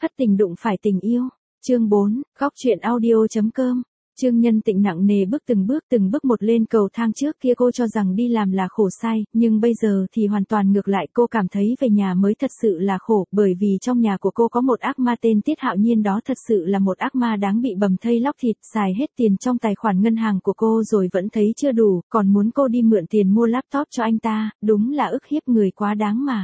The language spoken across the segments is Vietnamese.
Thất tình đụng phải tình yêu. Chương 4, góc truyện audio.com. Trương Nhân Tịnh nặng nề từng bước một lên cầu thang. Trước kia cô cho rằng đi làm là khổ sai, nhưng bây giờ thì hoàn toàn ngược lại, cô cảm thấy về nhà mới thật sự là khổ, bởi vì trong nhà của cô có một ác ma tên Tiết Hạo Nhiên, đó thật sự là một ác ma đáng bị bầm thây lóc thịt, xài hết tiền trong tài khoản ngân hàng của cô rồi vẫn thấy chưa đủ, còn muốn cô đi mượn tiền mua laptop cho anh ta, đúng là ức hiếp người quá đáng mà.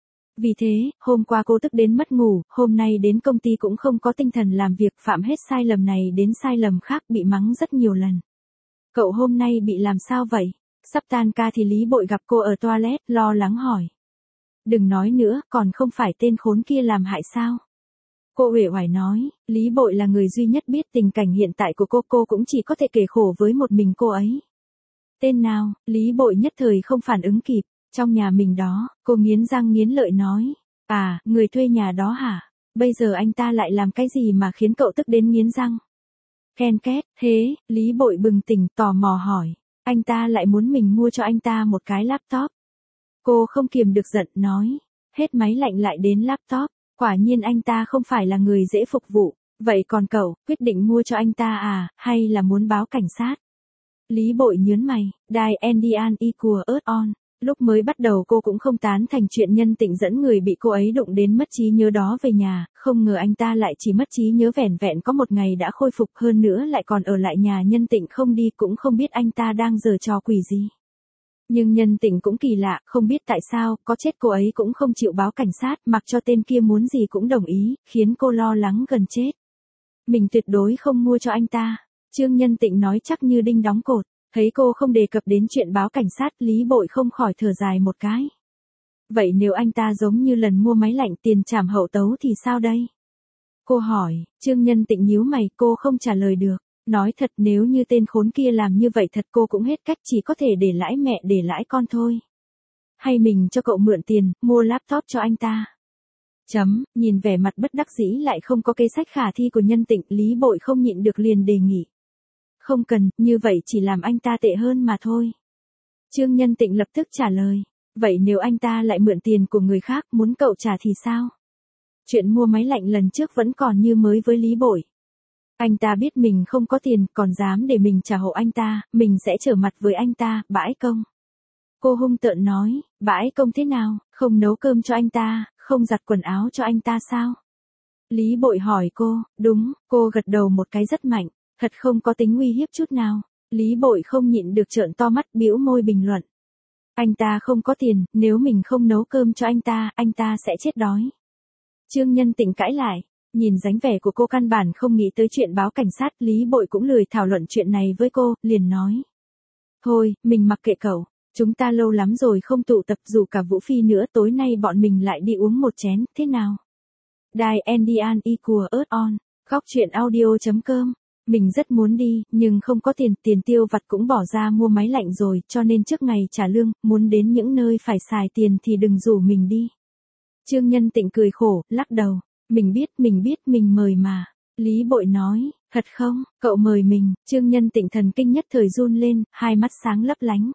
Vì thế, hôm qua cô tức đến mất ngủ, hôm nay đến công ty cũng không có tinh thần làm việc, phạm hết sai lầm này đến sai lầm khác, bị mắng rất nhiều lần. Cậu hôm nay bị làm sao vậy? Sắp tan ca thì Lý Bội gặp cô ở toilet, lo lắng hỏi. Đừng nói nữa, còn không phải tên khốn kia làm hại sao? Cô uể oải nói, Lý Bội là người duy nhất biết tình cảnh hiện tại của cô cũng chỉ có thể kể khổ với một mình cô ấy. Tên nào? Lý Bội nhất thời không phản ứng kịp. Trong nhà mình đó, cô nghiến răng nghiến lợi nói. À, người thuê nhà đó hả? Bây giờ anh ta lại làm cái gì mà khiến cậu tức đến nghiến răng? Ken két, thế, Lý Bội bừng tỉnh tò mò hỏi. Anh ta lại muốn mình mua cho anh ta một cái laptop. Cô không kiềm được giận nói. Hết máy lạnh lại đến laptop. Quả nhiên anh ta không phải là người dễ phục vụ. Vậy còn cậu, quyết định mua cho anh ta à, hay là muốn báo cảnh sát? Lý Bội nhớn mày, die Andian equal earth on. Lúc mới bắt đầu cô cũng không tán thành chuyện Nhân Tịnh dẫn người bị cô ấy đụng đến mất trí nhớ đó về nhà, không ngờ anh ta lại chỉ mất trí nhớ vẻn vẹn có một ngày đã khôi phục, hơn nữa lại còn ở lại nhà Nhân Tịnh không đi, cũng không biết anh ta đang giở trò quỷ gì. Nhưng Nhân Tịnh cũng kỳ lạ, không biết tại sao, có chết cô ấy cũng không chịu báo cảnh sát, mặc cho tên kia muốn gì cũng đồng ý, khiến cô lo lắng gần chết. Mình tuyệt đối không mua cho anh ta, Trương Nhân Tịnh nói chắc như đinh đóng cột. Thấy cô không đề cập đến chuyện báo cảnh sát, Lý Bội không khỏi thở dài một cái. Vậy nếu anh ta giống như lần mua máy lạnh tiền trảm hậu tấu thì sao đây? Cô hỏi, Trương Nhân Tịnh nhíu mày, cô không trả lời được. Nói thật, nếu như tên khốn kia làm như vậy thật cô cũng hết cách, chỉ có thể để lãi mẹ để lãi con thôi. Hay mình cho cậu mượn tiền, mua laptop cho anh ta. Nhìn vẻ mặt bất đắc dĩ lại không có kế sách khả thi của Nhân Tịnh, Lý Bội không nhịn được liền đề nghị. Không cần, như vậy chỉ làm anh ta tệ hơn mà thôi. Trương Nhân Tịnh lập tức trả lời. Vậy nếu anh ta lại mượn tiền của người khác muốn cậu trả thì sao? Chuyện mua máy lạnh lần trước vẫn còn như mới với Lý Bội. Anh ta biết mình không có tiền, còn dám để mình trả hộ anh ta, mình sẽ trở mặt với anh ta, bãi công. Cô hung tợn nói, bãi công thế nào, không nấu cơm cho anh ta, không giặt quần áo cho anh ta sao? Lý Bội hỏi cô, đúng, cô gật đầu một cái rất mạnh. Thật không có tính uy hiếp chút nào. Lý Bội không nhịn được trợn to mắt, bĩu môi bình luận. Anh ta không có tiền, nếu mình không nấu cơm cho anh ta sẽ chết đói. Trương Nhân Tịnh cãi lại, nhìn dáng vẻ của cô căn bản không nghĩ tới chuyện báo cảnh sát, Lý Bội cũng lười thảo luận chuyện này với cô, liền nói. Thôi, mình mặc kệ cậu, chúng ta lâu lắm rồi không tụ tập, dù cả Vũ Phi nữa, tối nay bọn mình lại đi uống một chén, thế nào? Die Andian equal earth on, góc truyện audio.com. Mình rất muốn đi, nhưng không có tiền tiêu vặt cũng bỏ ra mua máy lạnh rồi, cho nên trước ngày trả lương, muốn đến những nơi phải xài tiền thì đừng rủ mình đi. Trương Nhân Tịnh cười khổ, lắc đầu. Mình biết mình mời mà. Lý Bội nói, thật không, cậu mời mình. Trương Nhân Tịnh thần kinh nhất thời run lên, hai mắt sáng lấp lánh.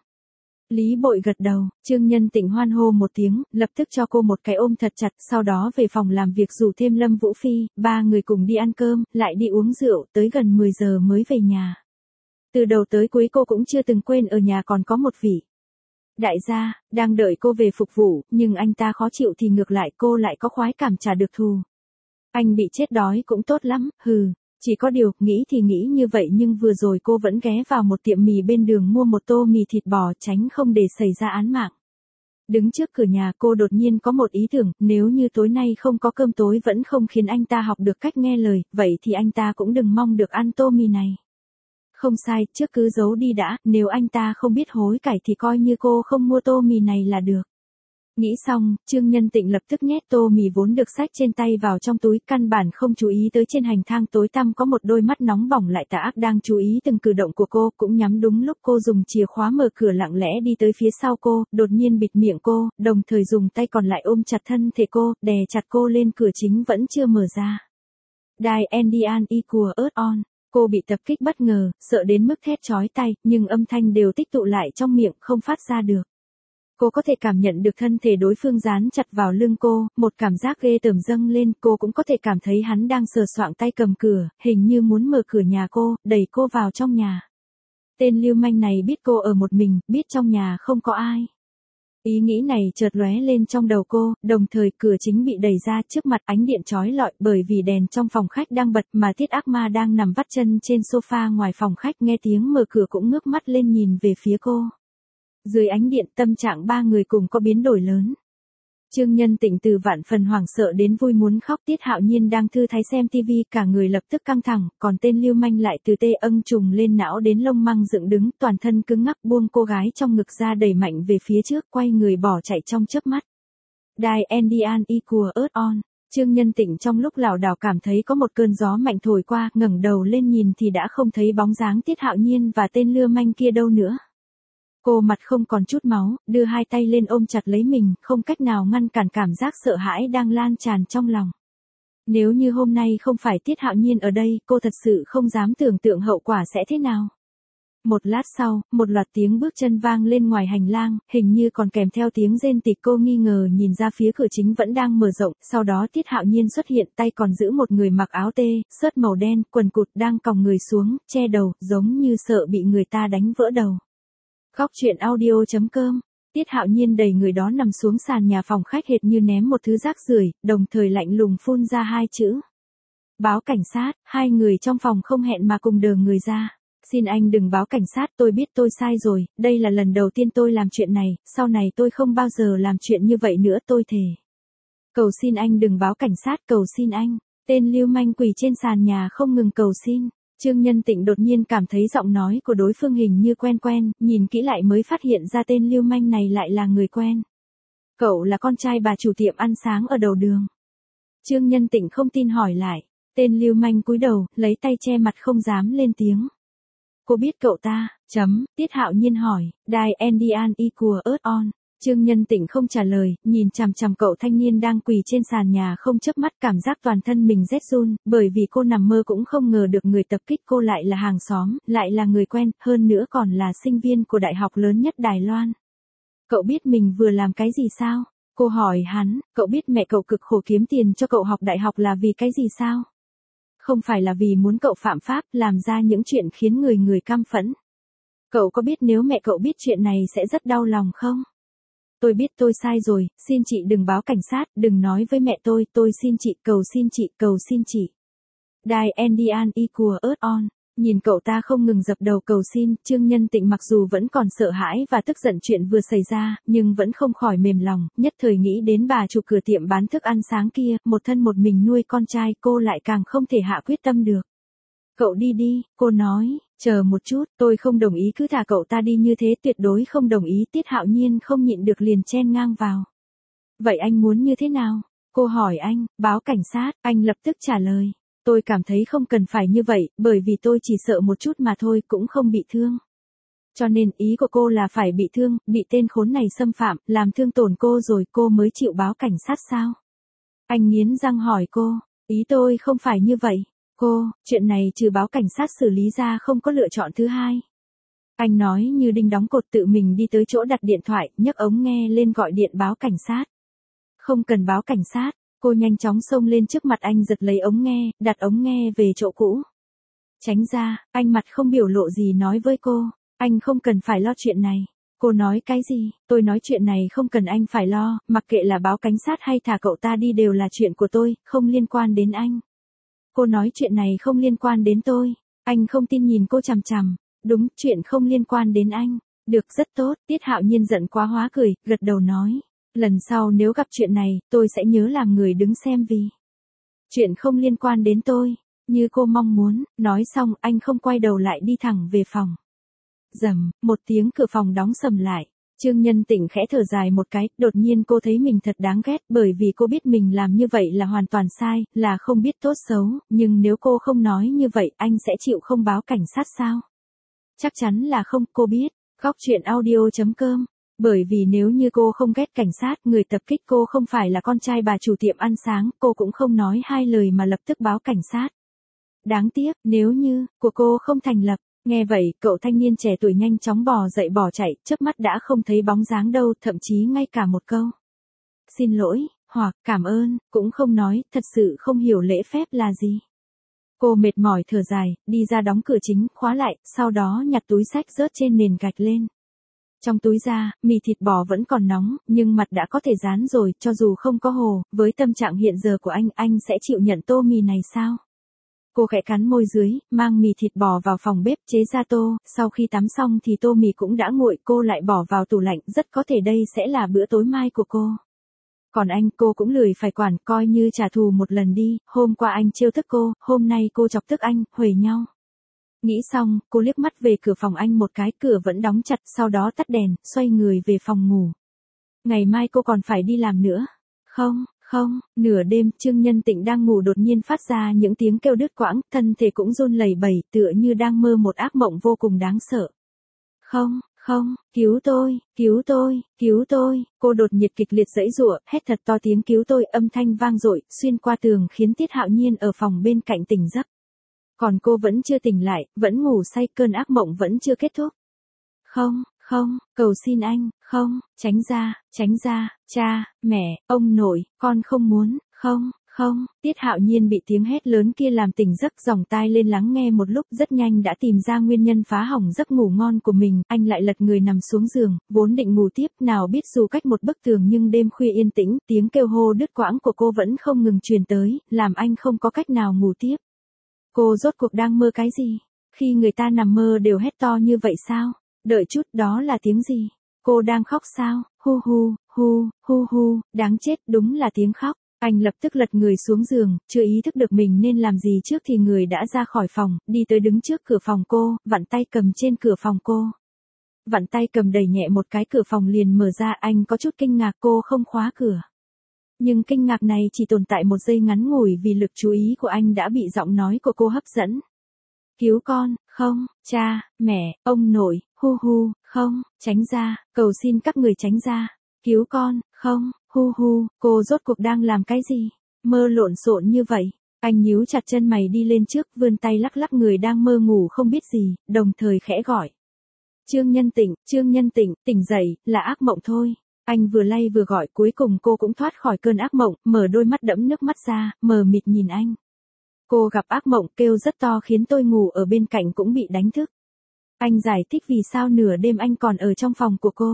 Lý Bội gật đầu, Trương Nhân Tịnh hoan hô một tiếng, lập tức cho cô một cái ôm thật chặt, sau đó về phòng làm việc rủ thêm Lâm Vũ Phi, ba người cùng đi ăn cơm, lại đi uống rượu, tới gần 10 giờ mới về nhà. Từ đầu tới cuối cô cũng chưa từng quên ở nhà còn có một vị đại gia, đang đợi cô về phục vụ, nhưng anh ta khó chịu thì ngược lại cô lại có khoái cảm trả được thù. Anh bị chết đói cũng tốt lắm, Chỉ có điều, nghĩ thì nghĩ như vậy nhưng vừa rồi cô vẫn ghé vào một tiệm mì bên đường mua một tô mì thịt bò, tránh không để xảy ra án mạng. Đứng trước cửa nhà cô đột nhiên có một ý tưởng, nếu như tối nay không có cơm tối vẫn không khiến anh ta học được cách nghe lời, vậy thì anh ta cũng đừng mong được ăn tô mì này. Không sai, trước cứ giấu đi đã, nếu anh ta không biết hối cải thì coi như cô không mua tô mì này là được. Nghĩ xong, Trương Nhân Tịnh lập tức nhét tô mì vốn được xách trên tay vào trong túi, căn bản không chú ý tới trên hành thang tối tăm có một đôi mắt nóng bỏng lại tà ác đang chú ý từng cử động của cô, cũng nhắm đúng lúc cô dùng chìa khóa mở cửa lặng lẽ đi tới phía sau cô, đột nhiên bịt miệng cô, đồng thời dùng tay còn lại ôm chặt thân thể cô, đè chặt cô lên cửa chính vẫn chưa mở ra. Die Andian equal earth on. Cô bị tập kích bất ngờ, sợ đến mức thét chói tai, nhưng âm thanh đều tích tụ lại trong miệng, không phát ra được. Cô có thể cảm nhận được thân thể đối phương dán chặt vào lưng cô, một cảm giác ghê tởm dâng lên, cô cũng có thể cảm thấy hắn đang sờ soạng tay cầm cửa, hình như muốn mở cửa nhà cô, đẩy cô vào trong nhà. Tên lưu manh này biết cô ở một mình, biết trong nhà không có ai. Ý nghĩ này chợt lóe lên trong đầu cô, đồng thời cửa chính bị đẩy ra trước mặt, ánh điện chói lọi bởi vì đèn trong phòng khách đang bật mà Tiết Ác Ma đang nằm vắt chân trên sofa ngoài phòng khách nghe tiếng mở cửa cũng ngước mắt lên nhìn về phía cô. Dưới ánh điện tâm trạng ba người cùng có biến đổi lớn. Trương Nhân Tịnh từ vạn phần hoảng sợ đến vui muốn khóc, Tiết Hạo Nhiên đang thư thái xem tivi, cả người lập tức căng thẳng, còn tên lưu manh lại từ tê âng trùng lên não đến lông măng dựng đứng, toàn thân cứng ngắc buông cô gái trong ngực ra đẩy mạnh về phía trước, quay người bỏ chạy trong chớp mắt. Die Andian equal earth on. Trương Nhân Tịnh trong lúc lảo đảo cảm thấy có một cơn gió mạnh thổi qua, ngẩng đầu lên nhìn thì đã không thấy bóng dáng Tiết Hạo Nhiên và tên lưu manh kia đâu nữa. Cô mặt không còn chút máu, đưa hai tay lên ôm chặt lấy mình, không cách nào ngăn cản cảm giác sợ hãi đang lan tràn trong lòng. Nếu như hôm nay không phải Tiết Hạo Nhiên ở đây, cô thật sự không dám tưởng tượng hậu quả sẽ thế nào. Một lát sau, một loạt tiếng bước chân vang lên ngoài hành lang, hình như còn kèm theo tiếng rên tịch, cô nghi ngờ nhìn ra phía cửa chính vẫn đang mở rộng, sau đó Tiết Hạo Nhiên xuất hiện, tay còn giữ một người mặc áo tê, sớt màu đen, quần cụt đang còng người xuống, che đầu, giống như sợ bị người ta đánh vỡ đầu. Góc truyện audio.com. Tiết Hạo Nhiên đẩy người đó nằm xuống sàn nhà phòng khách hệt như ném một thứ rác rưởi, đồng thời lạnh lùng phun ra hai chữ. Báo cảnh sát. Hai người trong phòng không hẹn mà cùng đờ người ra. Xin anh đừng báo cảnh sát, tôi biết tôi sai rồi, đây là lần đầu tiên tôi làm chuyện này, sau này tôi không bao giờ làm chuyện như vậy nữa, tôi thề. Cầu xin anh đừng báo cảnh sát, cầu xin anh. Tên lưu manh quỳ trên sàn nhà không ngừng cầu xin. Trương Nhân Tịnh đột nhiên cảm thấy giọng nói của đối phương hình như quen quen, nhìn kỹ lại mới phát hiện ra tên lưu manh này lại là người quen. Cậu là con trai bà chủ tiệm ăn sáng ở đầu đường. Trương Nhân Tịnh không tin hỏi lại. Tên lưu manh cúi đầu, lấy tay che mặt không dám lên tiếng. Cô biết cậu ta, Tiết Hạo Nhiên hỏi, Die Andian equal earth on. Trương Nhân Tịnh không trả lời, nhìn chằm chằm cậu thanh niên đang quỳ trên sàn nhà không chớp mắt, cảm giác toàn thân mình rét run, bởi vì cô nằm mơ cũng không ngờ được người tập kích cô lại là hàng xóm, lại là người quen, hơn nữa còn là sinh viên của đại học lớn nhất Đài Loan. Cậu biết mình vừa làm cái gì sao? Cô hỏi hắn, cậu biết mẹ cậu cực khổ kiếm tiền cho cậu học đại học là vì cái gì sao? Không phải là vì muốn cậu phạm pháp, làm ra những chuyện khiến người căm phẫn. Cậu có biết nếu mẹ cậu biết chuyện này sẽ rất đau lòng không? Tôi biết tôi sai rồi, xin chị đừng báo cảnh sát, đừng nói với mẹ tôi xin chị, cầu xin chị, cầu xin chị. Die Andian equal earth on. Nhìn cậu ta không ngừng dập đầu cầu xin, Trương Nhân Tịnh mặc dù vẫn còn sợ hãi và tức giận chuyện vừa xảy ra, nhưng vẫn không khỏi mềm lòng, nhất thời nghĩ đến bà chủ cửa tiệm bán thức ăn sáng kia, một thân một mình nuôi con trai, cô lại càng không thể hạ quyết tâm được. Cậu đi đi, cô nói, chờ một chút, tôi không đồng ý, cứ thả cậu ta đi như thế, tuyệt đối không đồng ý. Tiết Hạo Nhiên không nhịn được liền chen ngang vào. Vậy anh muốn như thế nào? Cô hỏi anh, báo cảnh sát, anh lập tức trả lời. Tôi cảm thấy không cần phải như vậy, bởi vì tôi chỉ sợ một chút mà thôi, cũng không bị thương. Cho nên ý của cô là phải bị thương, bị tên khốn này xâm phạm, làm thương tổn cô rồi cô mới chịu báo cảnh sát sao? Anh nghiến răng hỏi cô, ý tôi không phải như vậy. Cô, chuyện này trừ báo cảnh sát xử lý ra không có lựa chọn thứ hai. Anh nói như đinh đóng cột, tự mình đi tới chỗ đặt điện thoại, nhấc ống nghe lên gọi điện báo cảnh sát. Không cần báo cảnh sát, cô nhanh chóng xông lên trước mặt anh giật lấy ống nghe, đặt ống nghe về chỗ cũ. Tránh ra, anh mặt không biểu lộ gì nói với cô, anh không cần phải lo chuyện này. Cô nói cái gì? Tôi nói chuyện này không cần anh phải lo, mặc kệ là báo cảnh sát hay thả cậu ta đi đều là chuyện của tôi, không liên quan đến anh. Cô nói chuyện này không liên quan đến tôi. Anh không tin nhìn cô chằm chằm. Đúng, chuyện không liên quan đến anh. Được, rất tốt. Tiết Hạo Nhiên giận quá hóa cười, gật đầu nói. Lần sau nếu gặp chuyện này, tôi sẽ nhớ làm người đứng xem vì. Chuyện không liên quan đến tôi. Như cô mong muốn. Nói xong, anh không quay đầu lại đi thẳng về phòng. Rầm, một tiếng cửa phòng đóng sầm lại. Trương Nhân Tịnh khẽ thở dài một cái, đột nhiên cô thấy mình thật đáng ghét, bởi vì cô biết mình làm như vậy là hoàn toàn sai, là không biết tốt xấu, nhưng nếu cô không nói như vậy, anh sẽ chịu không báo cảnh sát sao? Chắc chắn là không, cô biết. Góc truyện audio.com. Bởi vì nếu như cô không ghét cảnh sát, người tập kích cô không phải là con trai bà chủ tiệm ăn sáng, cô cũng không nói hai lời mà lập tức báo cảnh sát. Đáng tiếc, nếu như, của cô không thành lập. Nghe vậy, cậu thanh niên trẻ tuổi nhanh chóng bò dậy bỏ chạy, chớp mắt đã không thấy bóng dáng đâu, thậm chí ngay cả một câu xin lỗi, hoặc cảm ơn, cũng không nói, thật sự không hiểu lễ phép là gì. Cô mệt mỏi thở dài, đi ra đóng cửa chính, khóa lại, sau đó nhặt túi xách rớt trên nền gạch lên. Trong túi ra, mì thịt bò vẫn còn nóng, nhưng mặt đã có thể rán rồi, cho dù không có hồ, với tâm trạng hiện giờ của anh sẽ chịu nhận tô mì này sao? Cô khẽ cắn môi dưới, mang mì thịt bò vào phòng bếp chế ra tô, sau khi tắm xong thì tô mì cũng đã nguội, cô lại bỏ vào tủ lạnh, rất có thể đây sẽ là bữa tối mai của cô. Còn anh, cô cũng lười phải quản, coi như trả thù một lần đi, hôm qua anh trêu tức cô, hôm nay cô chọc tức anh, huề nhau. Nghĩ xong, cô liếc mắt về cửa phòng anh một cái, cửa vẫn đóng chặt, sau đó tắt đèn, xoay người về phòng ngủ. Ngày mai cô còn phải đi làm nữa. Không, nửa đêm, Trương Nhân Tịnh đang ngủ đột nhiên phát ra những tiếng kêu đứt quãng, thân thể cũng run lẩy bẩy, tựa như đang mơ một ác mộng vô cùng đáng sợ. Không, cứu tôi, cô đột nhiệt kịch liệt giãy giụa, hét thật to tiếng cứu tôi, âm thanh vang dội, xuyên qua tường khiến Tiết Hạo Nhiên ở phòng bên cạnh tỉnh giấc. Còn cô vẫn chưa tỉnh lại, vẫn ngủ say, cơn ác mộng vẫn chưa kết thúc. Không, cầu xin anh, không, tránh ra, cha, mẹ, ông nội, con không muốn, không, Tiết Hạo Nhiên bị tiếng hét lớn kia làm tỉnh giấc, dòng tai lên lắng nghe một lúc, rất nhanh đã tìm ra nguyên nhân phá hỏng giấc ngủ ngon của mình, anh lại lật người nằm xuống giường, vốn định ngủ tiếp, nào biết dù cách một bức tường nhưng đêm khuya yên tĩnh, tiếng kêu hô đứt quãng của cô vẫn không ngừng truyền tới, làm anh không có cách nào ngủ tiếp. Cô rốt cuộc đang mơ cái gì? Khi người ta nằm mơ đều hét to như vậy sao? Đợi chút, đó là tiếng gì? Cô đang khóc sao? Hu, đáng chết, đúng là tiếng khóc. Anh lập tức lật người xuống giường, chưa ý thức được mình nên làm gì trước thì người đã ra khỏi phòng, đi tới đứng trước cửa phòng cô, vặn tay cầm trên cửa phòng cô. Vặn tay cầm đẩy nhẹ một cái, cửa phòng liền mở ra, anh có chút kinh ngạc, cô không khóa cửa. Nhưng kinh ngạc này chỉ tồn tại một giây ngắn ngủi vì lực chú ý của anh đã bị giọng nói của cô hấp dẫn. Cứu con, không, cha, mẹ, ông nội, không, tránh ra, cầu xin các người tránh ra. Cứu con, không, cô rốt cuộc đang làm cái gì? Mơ lộn xộn như vậy. Anh nhíu chặt chân mày đi lên trước, vươn tay lắc lắc người đang mơ ngủ không biết gì, đồng thời khẽ gọi. Trương Nhân Tịnh, tỉnh dậy, là ác mộng thôi. Anh vừa lay vừa gọi, cuối cùng cô cũng thoát khỏi cơn ác mộng, mở đôi mắt đẫm nước mắt ra, mờ mịt nhìn anh. Cô gặp ác mộng, kêu rất to khiến tôi ngủ ở bên cạnh cũng bị đánh thức. Anh giải thích vì sao nửa đêm anh còn ở trong phòng của cô.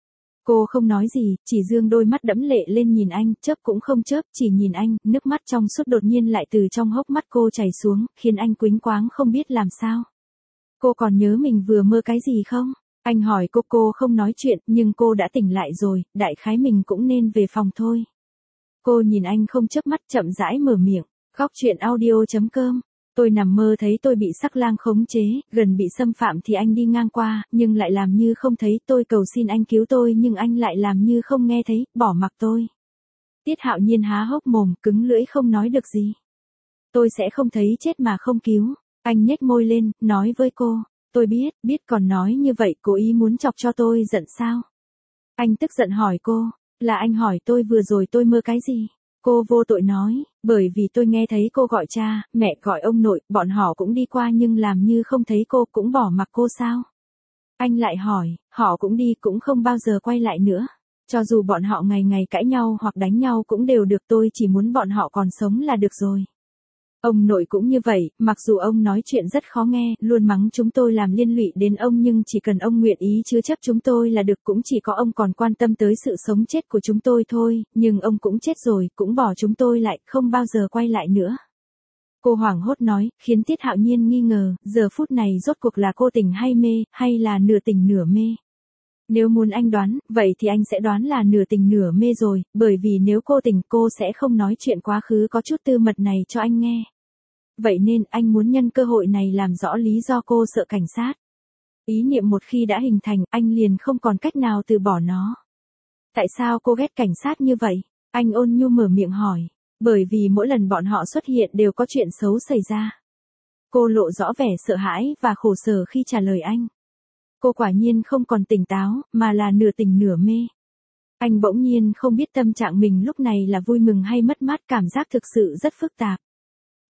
Cô không nói gì, chỉ dương đôi mắt đẫm lệ lên nhìn anh, chớp cũng không chớp, chỉ nhìn anh, nước mắt trong suốt đột nhiên lại từ trong hốc mắt cô chảy xuống, khiến anh quĩnh quáng không biết làm sao. Cô còn nhớ mình vừa mơ cái gì không? Anh hỏi cô không nói chuyện, nhưng cô đã tỉnh lại rồi, đại khái mình cũng nên về phòng thôi. Cô nhìn anh không chớp mắt, chậm rãi mở miệng. Góc truyện audio.com. Tôi nằm mơ thấy tôi bị sắc lang khống chế, gần bị xâm phạm thì anh đi ngang qua, nhưng lại làm như không thấy, tôi cầu xin anh cứu tôi nhưng anh lại làm như không nghe thấy, bỏ mặc tôi. Tiết Hạo Nhiên há hốc mồm, cứng lưỡi không nói được gì. Tôi sẽ không thấy chết mà không cứu. Anh nhếch môi lên, nói với cô. Tôi biết còn nói như vậy cố ý muốn chọc cho tôi giận sao? Anh tức giận hỏi cô, là anh hỏi tôi vừa rồi tôi mơ cái gì? Cô vô tội nói, bởi vì tôi nghe thấy cô gọi cha, mẹ, gọi ông nội, bọn họ cũng đi qua nhưng làm như không thấy cô, cũng bỏ mặc cô sao? Anh lại hỏi, họ cũng đi cũng không bao giờ quay lại nữa. Cho dù bọn họ ngày ngày cãi nhau hoặc đánh nhau cũng đều được, tôi chỉ muốn bọn họ còn sống là được rồi. Ông nội cũng như vậy, mặc dù ông nói chuyện rất khó nghe, luôn mắng chúng tôi làm liên lụy đến ông nhưng chỉ cần ông nguyện ý chứa chấp chúng tôi là được, cũng chỉ có ông còn quan tâm tới sự sống chết của chúng tôi thôi, nhưng ông cũng chết rồi, cũng bỏ chúng tôi lại, không bao giờ quay lại nữa. Cô hoảng hốt nói, khiến Tiết Hạo Nhiên nghi ngờ, giờ phút này rốt cuộc là cô tỉnh hay mê, hay là nửa tỉnh nửa mê. Nếu muốn anh đoán, vậy thì anh sẽ đoán là nửa tỉnh nửa mê rồi, bởi vì nếu cô tỉnh cô sẽ không nói chuyện quá khứ có chút tư mật này cho anh nghe. Vậy nên anh muốn nhân cơ hội này làm rõ lý do cô sợ cảnh sát. Ý niệm một khi đã hình thành, anh liền không còn cách nào từ bỏ nó. Tại sao cô ghét cảnh sát như vậy? Anh ôn nhu mở miệng hỏi. Bởi vì mỗi lần bọn họ xuất hiện đều có chuyện xấu xảy ra. Cô lộ rõ vẻ sợ hãi và khổ sở khi trả lời anh. Cô quả nhiên không còn tỉnh táo, mà là nửa tỉnh nửa mê. Anh bỗng nhiên không biết tâm trạng mình lúc này là vui mừng hay mất mát, cảm giác thực sự rất phức tạp.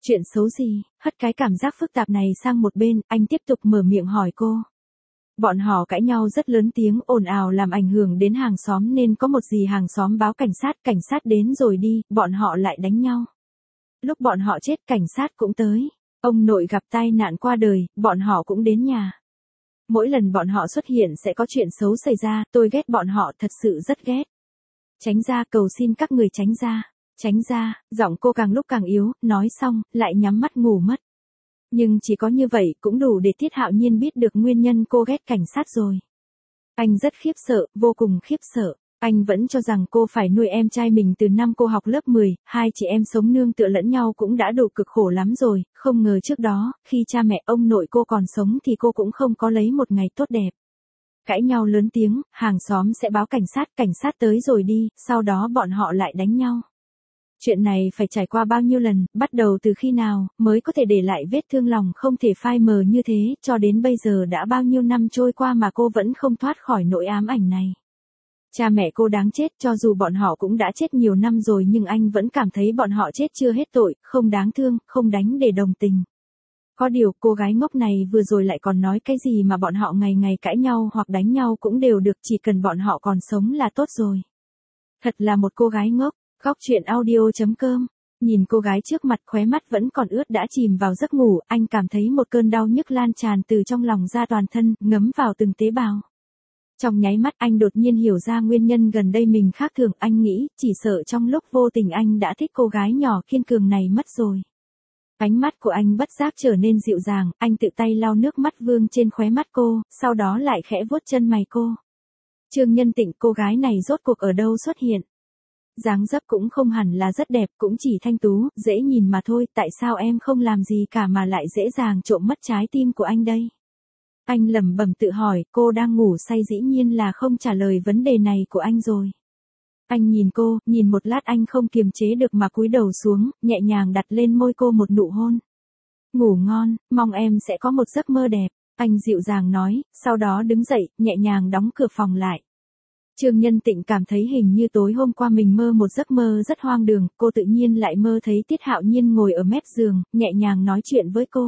Chuyện xấu gì? Hất cái cảm giác phức tạp này sang một bên, anh tiếp tục mở miệng hỏi cô. Bọn họ cãi nhau rất lớn tiếng, ồn ào làm ảnh hưởng đến hàng xóm nên có một dì hàng xóm báo cảnh sát đến rồi đi, bọn họ lại đánh nhau. Lúc bọn họ chết cảnh sát cũng tới. Ông nội gặp tai nạn qua đời, bọn họ cũng đến nhà. Mỗi lần bọn họ xuất hiện sẽ có chuyện xấu xảy ra, tôi ghét bọn họ, thật sự rất ghét. Tránh ra, cầu xin các người tránh ra. Tránh ra, giọng cô càng lúc càng yếu, nói xong, lại nhắm mắt ngủ mất. Nhưng chỉ có như vậy cũng đủ để Tiết Hạo Nhiên biết được nguyên nhân cô ghét cảnh sát rồi. Anh rất khiếp sợ, vô cùng khiếp sợ. Anh vẫn cho rằng cô phải nuôi em trai mình từ năm cô học lớp 10, hai chị em sống nương tựa lẫn nhau cũng đã đủ cực khổ lắm rồi, không ngờ trước đó, khi cha mẹ ông nội cô còn sống thì cô cũng không có lấy một ngày tốt đẹp. Cãi nhau lớn tiếng, hàng xóm sẽ báo cảnh sát tới rồi đi, sau đó bọn họ lại đánh nhau. Chuyện này phải trải qua bao nhiêu lần, bắt đầu từ khi nào, mới có thể để lại vết thương lòng không thể phai mờ như thế, cho đến bây giờ đã bao nhiêu năm trôi qua mà cô vẫn không thoát khỏi nỗi ám ảnh này. Cha mẹ cô đáng chết, cho dù bọn họ cũng đã chết nhiều năm rồi nhưng anh vẫn cảm thấy bọn họ chết chưa hết tội, không đáng thương, không đánh để đồng tình. Có điều cô gái ngốc này vừa rồi lại còn nói cái gì mà bọn họ ngày ngày cãi nhau hoặc đánh nhau cũng đều được, chỉ cần bọn họ còn sống là tốt rồi. Thật là một cô gái ngốc. Góc truyện audio.com. Nhìn cô gái trước mặt khóe mắt vẫn còn ướt đã chìm vào giấc ngủ, anh cảm thấy một cơn đau nhức lan tràn từ trong lòng ra toàn thân, ngấm vào từng tế bào. Trong nháy mắt anh đột nhiên hiểu ra nguyên nhân gần đây mình khác thường, anh nghĩ, chỉ sợ trong lúc vô tình anh đã thích cô gái nhỏ kiên cường này mất rồi. Ánh mắt của anh bất giác trở nên dịu dàng, anh tự tay lau nước mắt vương trên khóe mắt cô, sau đó lại khẽ vuốt chân mày cô. Trương Nhân Tịnh, cô gái này rốt cuộc ở đâu xuất hiện? Dáng dấp cũng không hẳn là rất đẹp, cũng chỉ thanh tú, dễ nhìn mà thôi, tại sao em không làm gì cả mà lại dễ dàng trộm mất trái tim của anh đây? Anh lẩm bẩm tự hỏi, cô đang ngủ say dĩ nhiên là không trả lời vấn đề này của anh rồi. Anh nhìn cô, nhìn một lát anh không kiềm chế được mà cúi đầu xuống, nhẹ nhàng đặt lên môi cô một nụ hôn. Ngủ ngon, mong em sẽ có một giấc mơ đẹp, anh dịu dàng nói, sau đó đứng dậy, nhẹ nhàng đóng cửa phòng lại. Trương Nhân Tịnh cảm thấy hình như tối hôm qua mình mơ một giấc mơ rất hoang đường, cô tự nhiên lại mơ thấy Tiết Hạo Nhiên ngồi ở mép giường, nhẹ nhàng nói chuyện với cô.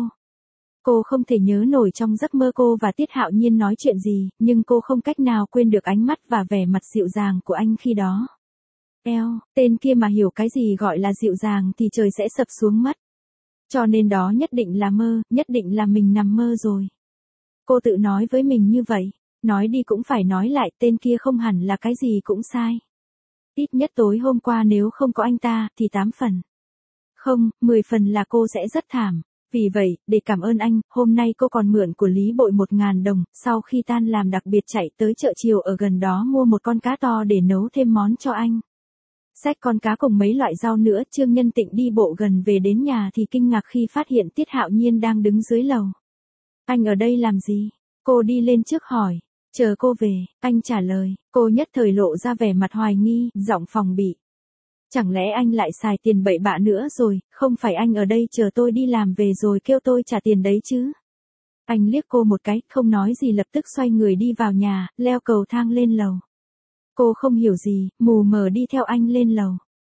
Cô không thể nhớ nổi trong giấc mơ cô và Tiết Hạo Nhiên nói chuyện gì, nhưng cô không cách nào quên được ánh mắt và vẻ mặt dịu dàng của anh khi đó. Tên kia mà hiểu cái gì gọi là dịu dàng thì trời sẽ sập xuống mất. Cho nên đó nhất định là mơ, nhất định là mình nằm mơ rồi. Cô tự nói với mình như vậy. Nói đi cũng phải nói lại, tên kia không hẳn là cái gì cũng sai. Ít nhất tối hôm qua nếu không có anh ta, thì 8 phần. Không, 10 phần là cô sẽ rất thảm. Vì vậy, để cảm ơn anh, hôm nay cô còn mượn của Lý Bội 1.000 đồng, sau khi tan làm đặc biệt chạy tới chợ chiều ở gần đó mua một con cá to để nấu thêm món cho anh. Xách con cá cùng mấy loại rau nữa, Trương Nhân Tịnh đi bộ gần về đến nhà thì kinh ngạc khi phát hiện Tiết Hạo Nhiên đang đứng dưới lầu. Anh ở đây làm gì? Cô đi lên trước hỏi. Chờ cô về, anh trả lời, cô nhất thời lộ ra vẻ mặt hoài nghi, giọng phòng bị. Chẳng lẽ anh lại xài tiền bậy bạ nữa rồi, không phải anh ở đây chờ tôi đi làm về rồi kêu tôi trả tiền đấy chứ? Anh liếc cô một cái, không nói gì lập tức xoay người đi vào nhà, leo cầu thang lên lầu. Cô không hiểu gì, mù mờ đi theo anh lên lầu.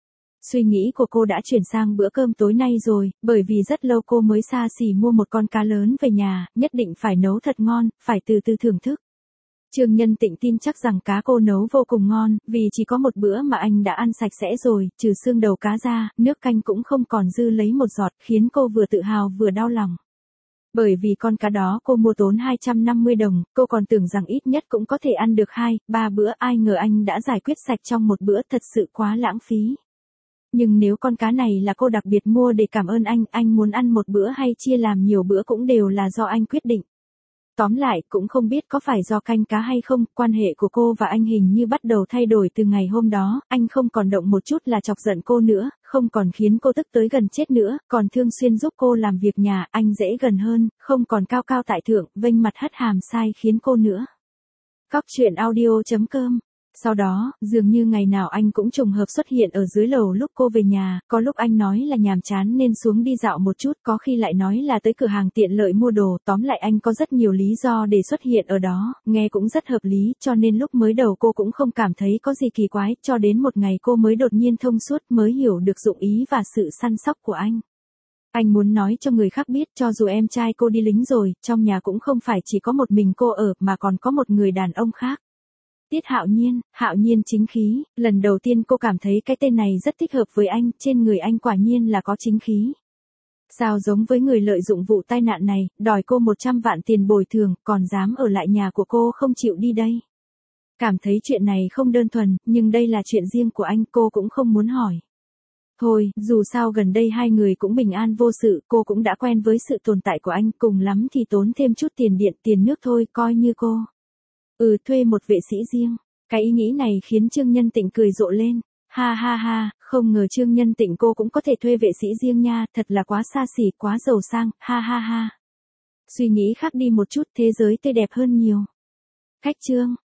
Suy nghĩ của cô đã chuyển sang bữa cơm tối nay rồi, bởi vì rất lâu cô mới xa xỉ mua một con cá lớn về nhà, nhất định phải nấu thật ngon, phải từ từ thưởng thức. Trương Nhân Tịnh tin chắc rằng cá cô nấu vô cùng ngon, vì chỉ có một bữa mà anh đã ăn sạch sẽ rồi, trừ xương đầu cá ra, nước canh cũng không còn dư lấy một giọt, khiến cô vừa tự hào vừa đau lòng. Bởi vì con cá đó cô mua tốn 250 đồng, cô còn tưởng rằng ít nhất cũng có thể ăn được 2-3 bữa, ai ngờ anh đã giải quyết sạch trong một bữa, thật sự quá lãng phí. Nhưng nếu con cá này là cô đặc biệt mua để cảm ơn anh muốn ăn một bữa hay chia làm nhiều bữa cũng đều là do anh quyết định. Tóm lại, cũng không biết có phải do canh cá hay không, quan hệ của cô và anh hình như bắt đầu thay đổi từ ngày hôm đó, anh không còn động một chút là chọc giận cô nữa, không còn khiến cô tức tới gần chết nữa, còn thường xuyên giúp cô làm việc nhà, anh dễ gần hơn, không còn cao cao tại thượng, vênh mặt hất hàm sai khiến cô nữa. Góc truyện audio.com. Sau đó, dường như ngày nào anh cũng trùng hợp xuất hiện ở dưới lầu lúc cô về nhà, có lúc anh nói là nhàm chán nên xuống đi dạo một chút, có khi lại nói là tới cửa hàng tiện lợi mua đồ, tóm lại anh có rất nhiều lý do để xuất hiện ở đó, nghe cũng rất hợp lý, cho nên lúc mới đầu cô cũng không cảm thấy có gì kỳ quái, cho đến một ngày cô mới đột nhiên thông suốt mới hiểu được dụng ý và sự săn sóc của anh. Anh muốn nói cho người khác biết cho dù em trai cô đi lính rồi, trong nhà cũng không phải chỉ có một mình cô ở mà còn có một người đàn ông khác. Tiết Hạo Nhiên chính khí, lần đầu tiên cô cảm thấy cái tên này rất thích hợp với anh, trên người anh quả nhiên là có chính khí. Sao giống với người lợi dụng vụ tai nạn này, đòi cô 100 vạn tiền bồi thường, còn dám ở lại nhà của cô không chịu đi đây. Cảm thấy chuyện này không đơn thuần, nhưng đây là chuyện riêng của anh, cô cũng không muốn hỏi. Thôi, dù sao gần đây hai người cũng bình an vô sự, cô cũng đã quen với sự tồn tại của anh, cùng lắm thì tốn thêm chút tiền điện, tiền nước thôi, coi như cô. Thuê một vệ sĩ riêng. Cái ý nghĩ này khiến Trương Nhân Tịnh cười rộ lên. Ha ha ha, không ngờ Trương Nhân Tịnh cô cũng có thể thuê vệ sĩ riêng nha, thật là quá xa xỉ, quá giàu sang, ha ha ha. Suy nghĩ khác đi một chút, thế giới tươi đẹp hơn nhiều. Khách Trương.